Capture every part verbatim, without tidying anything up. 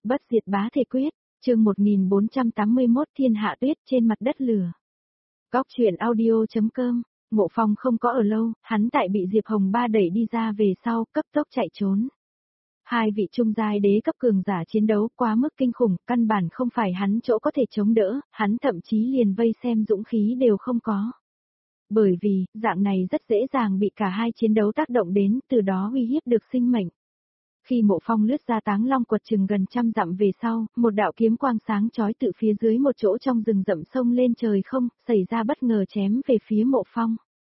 Bất diệt bá thể quyết, chương một nghìn bốn trăm tám mươi mốt Thiên hạ tuyết trên mặt đất lửa. Góc truyện audio.com, Mộ Phong không có ở lâu, hắn tại bị Diệp Hồng Ba đẩy đi ra về sau, cấp tốc chạy trốn. Hai vị trung giai đế cấp cường giả chiến đấu quá mức kinh khủng, căn bản không phải hắn chỗ có thể chống đỡ, hắn thậm chí liền vây xem dũng khí đều không có. Bởi vì, dạng này rất dễ dàng bị cả hai chiến đấu tác động đến, từ đó uy hiếp được sinh mệnh. Khi Mộ Phong lướt ra Táng Long quật chừng gần trăm dặm về sau, một đạo kiếm quang sáng chói tự phía dưới một chỗ trong rừng rậm sông lên trời không, xảy ra bất ngờ chém về phía Mộ Phong.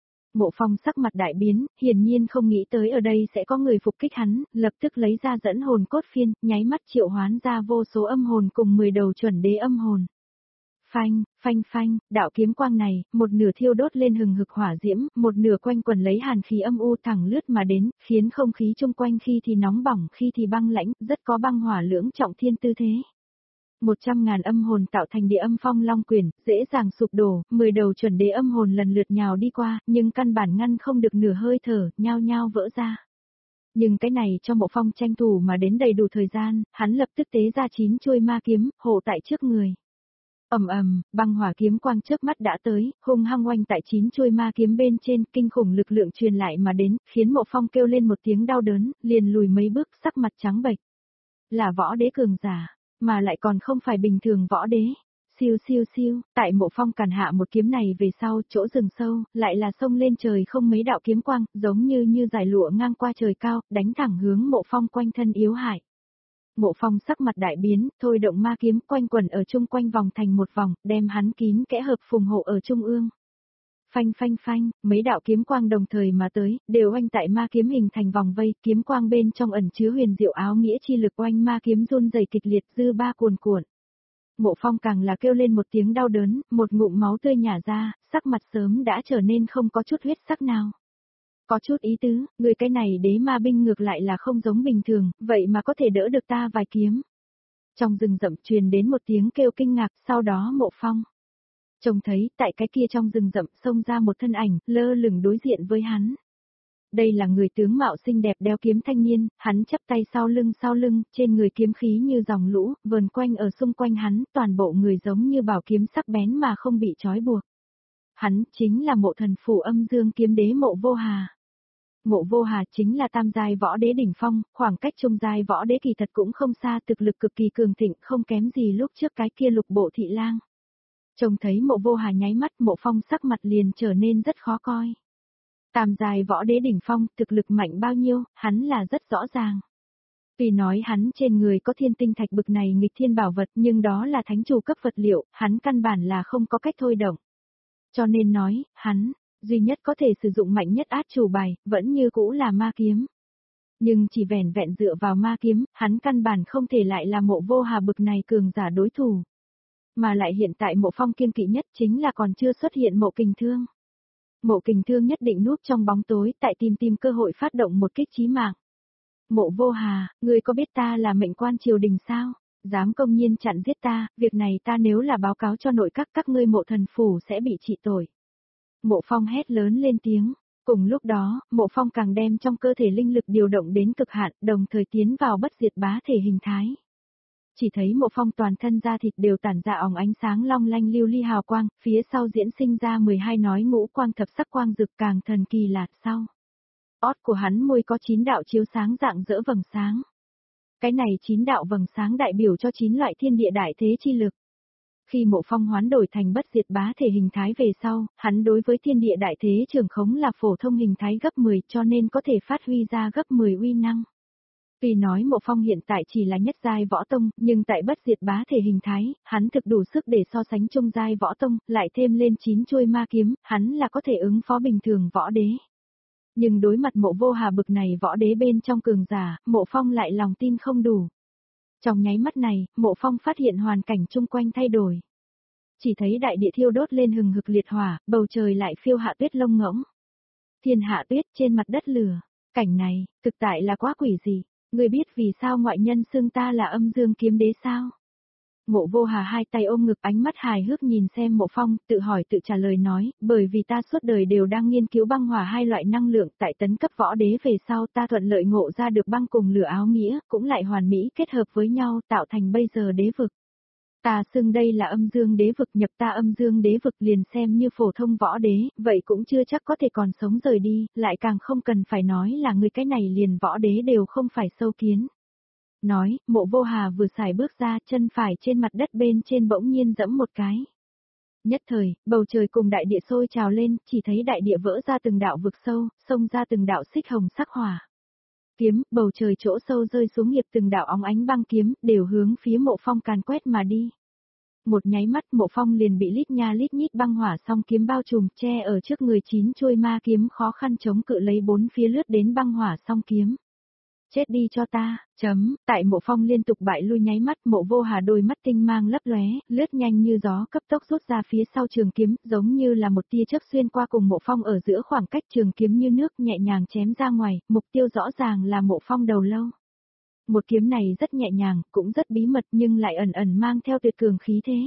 Mộ Phong sắc mặt đại biến, hiển nhiên không nghĩ tới ở đây sẽ có người phục kích hắn, lập tức lấy ra dẫn hồn cốt phiên, nháy mắt triệu hoán ra vô số âm hồn cùng mười đầu chuẩn đế âm hồn. Phanh, phanh phanh, đạo kiếm quang này, một nửa thiêu đốt lên hừng hực hỏa diễm, một nửa quanh quần lấy hàn khí âm u thẳng lướt mà đến, khiến không khí chung quanh khi thì nóng bỏng khi thì băng lãnh, rất có băng hỏa lưỡng trọng thiên tư thế. Một trăm ngàn âm hồn tạo thành địa âm phong long quyền, dễ dàng sụp đổ, mười đầu chuẩn đế âm hồn lần lượt nhào đi qua, nhưng căn bản ngăn không được nửa hơi thở, nhao nhao vỡ ra. Nhưng cái này cho Mộ Phong tranh thủ mà đến đầy đủ thời gian, hắn lập tức tế ra chín chuôi ma kiếm, hộ tại trước người. Ầm ầm, băng hỏa kiếm quang trước mắt đã tới, hung hăng oanh tại chín chuôi ma kiếm bên trên, kinh khủng lực lượng truyền lại mà đến, khiến Mộ Phong kêu lên một tiếng đau đớn, liền lùi mấy bước, sắc mặt trắng bệch. Là võ đế cường giả, mà lại còn không phải bình thường võ đế. Siêu siêu siêu, tại Mộ Phong càn hạ một kiếm này về sau, chỗ rừng sâu, lại là sông lên trời không mấy đạo kiếm quang, giống như như giải lụa ngang qua trời cao, đánh thẳng hướng Mộ Phong quanh thân yếu hại. Mộ Phong sắc mặt đại biến, thôi động ma kiếm quanh quẩn ở chung quanh vòng thành một vòng, đem hắn kín kẽ hợp phùng hộ ở trung ương. Phanh phanh phanh, mấy đạo kiếm quang đồng thời mà tới, đều oanh tại ma kiếm hình thành vòng vây, kiếm quang bên trong ẩn chứa huyền diệu áo nghĩa chi lực oanh ma kiếm run rẩy kịch liệt dư ba cuồn cuộn. Mộ Phong càng là kêu lên một tiếng đau đớn, một ngụm máu tươi nhả ra, sắc mặt sớm đã trở nên không có chút huyết sắc nào. Có chút ý tứ, người cái này đế ma binh ngược lại là không giống bình thường, vậy mà có thể đỡ được ta vài kiếm. Trong rừng rậm truyền đến một tiếng kêu kinh ngạc, sau đó Mộ Phong trông thấy tại cái kia trong rừng rậm xông ra một thân ảnh, lơ lửng đối diện với hắn. Đây là người tướng mạo xinh đẹp đeo kiếm thanh niên, hắn chắp tay sau lưng sau lưng, trên người kiếm khí như dòng lũ, vờn quanh ở xung quanh hắn, toàn bộ người giống như bảo kiếm sắc bén mà không bị trói buộc. Hắn chính là Mộ Thần Phủ Âm Dương Kiếm Đế Mộ Vô Hà. Mộ Vô Hà chính là tam giai võ đế đỉnh phong, khoảng cách trung giai võ đế kỳ thật cũng không xa, thực lực cực kỳ cường thịnh, không kém gì lúc trước cái kia Lục Bộ thị lang. Trông thấy Mộ Vô Hà nháy mắt, Mộ Phong sắc mặt liền trở nên rất khó coi. Tam giai võ đế đỉnh phong, thực lực mạnh bao nhiêu, hắn là rất rõ ràng. Tuy nói hắn trên người có thiên tinh thạch bực này nghịch thiên bảo vật, nhưng đó là thánh chủ cấp vật liệu, hắn căn bản là không có cách thôi động. Cho nên nói, hắn duy nhất có thể sử dụng mạnh nhất át chủ bài, vẫn như cũ là ma kiếm. Nhưng chỉ vẻn vẹn dựa vào ma kiếm, hắn căn bản không thể lại là Mộ Vô Hà bực này cường giả đối thủ. Mà lại hiện tại Mộ Phong kiêng kỵ nhất chính là còn chưa xuất hiện Mộ Kình Thương. Mộ Kình Thương nhất định núp trong bóng tối, tại tìm tìm cơ hội phát động một kích chí mạng. Mộ Vô Hà, ngươi có biết ta là mệnh quan triều đình sao? Dám công nhiên chặn giết ta, việc này ta nếu là báo cáo cho nội các các ngươi Mộ Thần Phủ sẽ bị trị tội. Mộ Phong hét lớn lên tiếng. Cùng lúc đó, Mộ Phong càng đem trong cơ thể linh lực điều động đến cực hạn, đồng thời tiến vào bất diệt bá thể hình thái. Chỉ thấy Mộ Phong toàn thân da thịt đều tản ra óng ánh sáng long lanh lưu ly hào quang, phía sau diễn sinh ra mười hai nói ngũ quang thập sắc quang rực càng thần kỳ lạt sau. Ót của hắn môi có chín đạo chiếu sáng dạng dỡ vầng sáng. Cái này chín đạo vầng sáng đại biểu cho chín loại thiên địa đại thế chi lực. Khi Mộ Phong hoán đổi thành bất diệt bá thể hình thái về sau, hắn đối với thiên địa đại thế trường khống là phổ thông hình thái gấp mười cho nên có thể phát huy ra gấp mười uy năng. Tuy nói Mộ Phong hiện tại chỉ là nhất giai võ tông, nhưng tại bất diệt bá thể hình thái, hắn thực đủ sức để so sánh trung giai võ tông, lại thêm lên chín chuôi ma kiếm, hắn là có thể ứng phó bình thường võ đế. Nhưng đối mặt Mộ Vô Hà bực này võ đế bên trong cường giả, Mộ Phong lại lòng tin không đủ. Trong nháy mắt này, Mộ Phong phát hiện hoàn cảnh chung quanh thay đổi. Chỉ thấy đại địa thiêu đốt lên hừng hực liệt hỏa, bầu trời lại phiêu hạ tuyết lông ngỗng. Thiên hạ tuyết trên mặt đất lửa, cảnh này, thực tại là quá quỷ dị. Ngươi biết vì sao ngoại nhân xưng ta là Âm Dương Kiếm Đế sao? Mộ Vô Hà hai tay ôm ngực, ánh mắt hài hước nhìn xem Mộ Phong, tự hỏi tự trả lời nói, bởi vì ta suốt đời đều đang nghiên cứu băng hỏa hai loại năng lượng, tại tấn cấp võ đế về sau ta thuận lợi ngộ ra được băng cùng lửa áo nghĩa, cũng lại hoàn mỹ kết hợp với nhau tạo thành bây giờ đế vực. Ta xưng đây là âm dương đế vực, nhập ta âm dương đế vực liền xem như phổ thông võ đế, vậy cũng chưa chắc có thể còn sống rời đi, lại càng không cần phải nói là người cái này liền võ đế đều không phải sâu kiến. Nói, Mộ Vô Hà vừa xài bước ra, chân phải trên mặt đất bên trên bỗng nhiên giẫm một cái. Nhất thời, bầu trời cùng đại địa sôi trào lên, chỉ thấy đại địa vỡ ra từng đạo vực sâu, xông ra từng đạo xích hồng sắc hỏa. Kiếm, bầu trời chỗ sâu rơi xuống nghiệp từng đạo óng ánh băng kiếm, đều hướng phía Mộ Phong càn quét mà đi. Một nháy mắt Mộ Phong liền bị lít nha lít nhít băng hỏa song kiếm bao trùm, che ở trước người chín chuôi ma kiếm khó khăn chống cự lấy bốn phía lướt đến băng hỏa song kiếm. Chết đi cho ta, chấm, tại Mộ Phong liên tục bại lui nháy mắt, Mộ Vô Hà đôi mắt tinh mang lấp lóe, lướt nhanh như gió cấp tốc rút ra phía sau trường kiếm, giống như là một tia chớp xuyên qua cùng Mộ Phong ở giữa khoảng cách, trường kiếm như nước nhẹ nhàng chém ra ngoài, mục tiêu rõ ràng là Mộ Phong đầu lâu. Một kiếm này rất nhẹ nhàng, cũng rất bí mật nhưng lại ẩn ẩn mang theo tuyệt cường khí thế.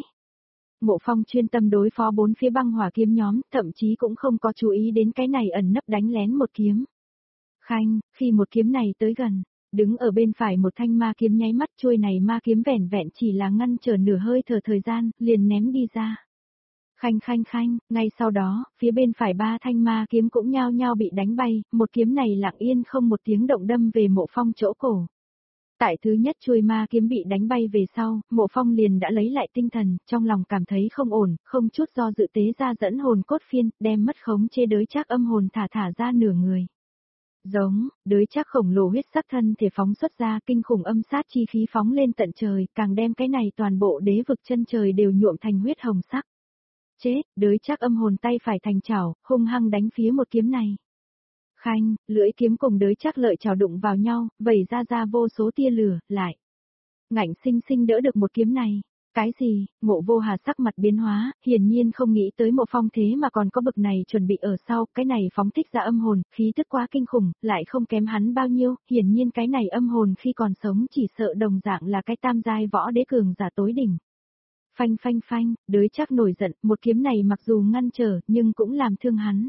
Mộ Phong chuyên tâm đối phó bốn phía băng hỏa kiếm nhóm, thậm chí cũng không có chú ý đến cái này ẩn nấp đánh lén một kiếm. Khanh, khi một kiếm này tới gần, đứng ở bên phải một thanh ma kiếm nháy mắt, chuôi này ma kiếm vẻn vẹn chỉ là ngăn trở nửa hơi thở thời gian, liền ném đi ra. Khanh khanh khanh, ngay sau đó, phía bên phải ba thanh ma kiếm cũng nhao nhao bị đánh bay, một kiếm này lặng yên không một tiếng động đâm về Mộ Phong chỗ cổ. Tại thứ nhất chuôi ma kiếm bị đánh bay về sau, Mộ Phong liền đã lấy lại tinh thần, trong lòng cảm thấy không ổn, không chút do dự tế ra dẫn hồn cốt phiên, đem mất khống chế đới trác âm hồn thả thả ra nửa người. Giống, đới trác khổng lồ huyết sắc thân thể phóng xuất ra, kinh khủng âm sát chi khí phóng lên tận trời, càng đem cái này toàn bộ đế vực chân trời đều nhuộm thành huyết hồng sắc. Chết, đới trác âm hồn tay phải thành chảo, hung hăng đánh phía một kiếm này. Khanh, lưỡi kiếm cùng đới trác lợi chảo đụng vào nhau, vẩy ra ra vô số tia lửa, lại. Ngạnh sinh sinh đỡ được một kiếm này. Cái gì, Mộ Vô Hà sắc mặt biến hóa, hiển nhiên không nghĩ tới Mộ Phong thế mà còn có bực này chuẩn bị ở sau, cái này phóng thích ra âm hồn, khí tức quá kinh khủng, lại không kém hắn bao nhiêu, hiển nhiên cái này âm hồn khi còn sống chỉ sợ đồng dạng là cái tam giai võ đế cường giả tối đỉnh. Phanh phanh phanh, đới trác nổi giận, một kiếm này mặc dù ngăn trở, nhưng cũng làm thương hắn.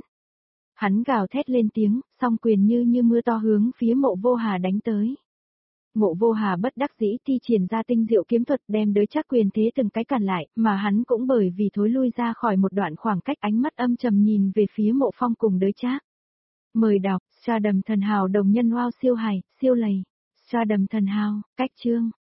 Hắn gào thét lên tiếng, song quyền như như mưa to hướng phía Mộ Vô Hà đánh tới. Mộ Vô Hà bất đắc dĩ thi triển ra tinh diệu kiếm thuật đem đới trác quyền thế từng cái cản lại, mà hắn cũng bởi vì thối lui ra khỏi một đoạn khoảng cách, ánh mắt âm trầm nhìn về phía Mộ Phong cùng đới trác. Mời đọc, Stardom thần hào đồng nhân wow siêu hài, siêu lầy. Stardom thần hào, cách chương.